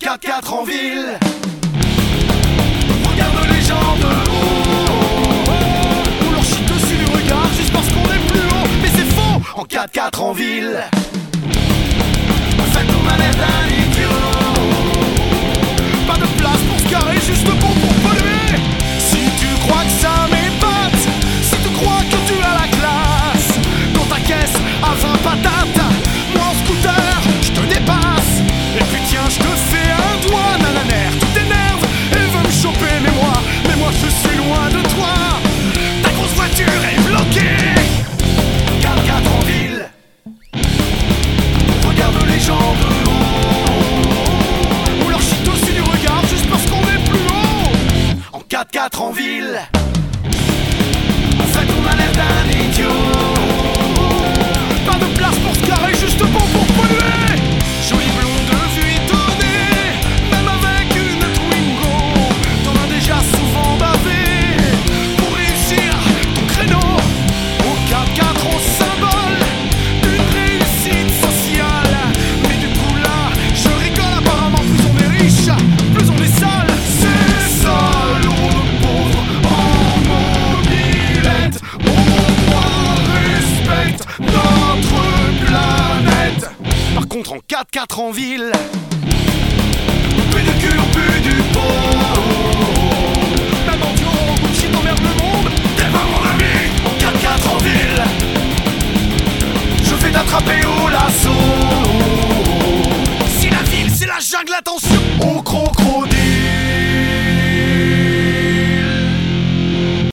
4x4 en ville. Regarde les gens de haut, on leur chie dessus du regard juste parce qu'on est plus haut. Mais c'est faux, en 4x4 en ville. Faites-nous manège d'un idiot. Pas de place pour se garer, juste bon pour polluer. Si tu crois que ça m'épate, si tu crois que tu as la classe, dans ta caisse à 20 patates, moi en scooter, je te dépasse. Et puis tiens, je te fais un doigt, nananère, tu t'énerves et veux me choper. Mais moi je suis loin de toi. Ta grosse voiture est bloquée. 4x4 en ville. Regarde les gens de haut, on leur chie aussi du regard juste parce qu'on est plus haut. En 4x4 en ville. Faites-nous manège d'un idiot. Pas de place pour se garer, juste bon pour polluer. Jolie blonde vuitonnée, même avec une Twingo, t'en as déjà souvent bavé pour réussir ton créneau. Au 4x4 au symbole d'une réussite sociale. Mais du coup là, je rigole, apparemment plus on est riche, plus on est sale. C'est ça le pauvre en mobilette. On respecte notre planète. Par contre en 4x4 en ville,